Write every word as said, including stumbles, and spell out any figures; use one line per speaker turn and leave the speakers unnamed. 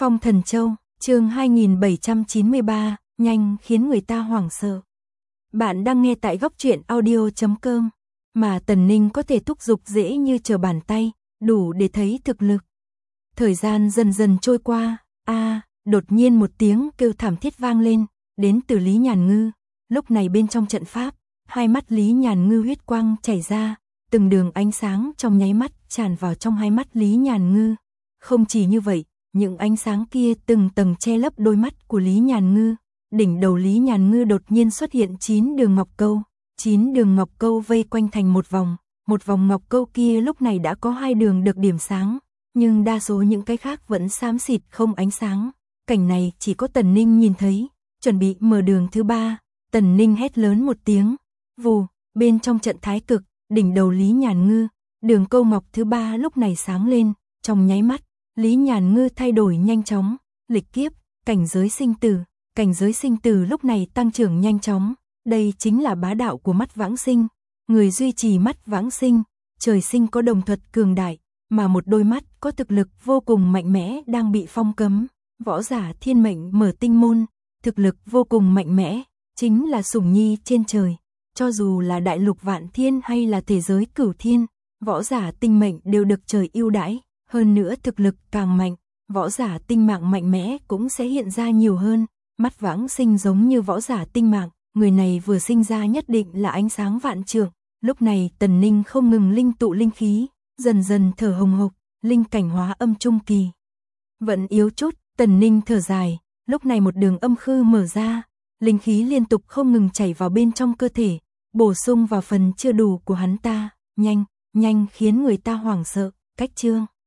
Phong Thần Châu, chương hai nghìn bảy trăm chín mươi ba, nhanh khiến người ta hoảng sợ. Bạn đang nghe tại góc truyện audio chấm com, mà Tần Ninh có thể thúc giục dễ như trở bàn tay, đủ để thấy thực lực. Thời gian dần dần trôi qua, a, à, đột nhiên một tiếng kêu thảm thiết vang lên, đến từ Lý Nhàn Ngư. Lúc này bên trong trận pháp, hai mắt Lý Nhàn Ngư huyết quang chảy ra, từng đường ánh sáng trong nháy mắt tràn vào trong hai mắt Lý Nhàn Ngư. Không chỉ như vậy, những ánh sáng kia từng tầng che lấp đôi mắt của Lý Nhàn Ngư. Đỉnh đầu Lý Nhàn Ngư đột nhiên xuất hiện chín đường ngọc câu, chín đường ngọc câu vây quanh thành một vòng, một vòng ngọc câu kia lúc này đã có hai đường được điểm sáng, nhưng đa số những cái khác vẫn xám xịt không ánh sáng. Cảnh này chỉ có Tần Ninh nhìn thấy, chuẩn bị mở đường thứ ba, Tần Ninh hét lớn một tiếng, vù, bên trong trận thái cực, đỉnh đầu Lý Nhàn Ngư, đường câu ngọc thứ ba lúc này sáng lên, trong nháy mắt, Lý Nhàn Ngư thay đổi nhanh chóng, lịch kiếp, cảnh giới sinh tử, cảnh giới sinh tử lúc này tăng trưởng nhanh chóng, đây chính là bá đạo của mắt vãng sinh, người duy trì mắt vãng sinh, trời sinh có đồng thuật cường đại, mà một đôi mắt có thực lực vô cùng mạnh mẽ đang bị phong cấm, võ giả thiên mệnh mở tinh môn, thực lực vô cùng mạnh mẽ, chính là sủng nhi trên trời, cho dù là đại lục vạn thiên hay là thế giới cửu thiên, võ giả tinh mệnh đều được trời ưu đãi. Hơn nữa thực lực càng mạnh, võ giả tinh mạng mạnh mẽ cũng sẽ hiện ra nhiều hơn. Mắt vãng sinh giống như võ giả tinh mạng, người này vừa sinh ra nhất định là ánh sáng vạn trượng. Lúc này Tần Ninh không ngừng linh tụ linh khí, dần dần thở hồng hộc, linh cảnh hóa âm trung kỳ. Vẫn yếu chút, Tần Ninh thở dài, lúc này một đường âm khư mở ra, linh khí liên tục không ngừng chảy vào bên trong cơ thể, bổ sung vào phần chưa đủ của hắn ta, nhanh, nhanh khiến người ta hoảng sợ, cách chương.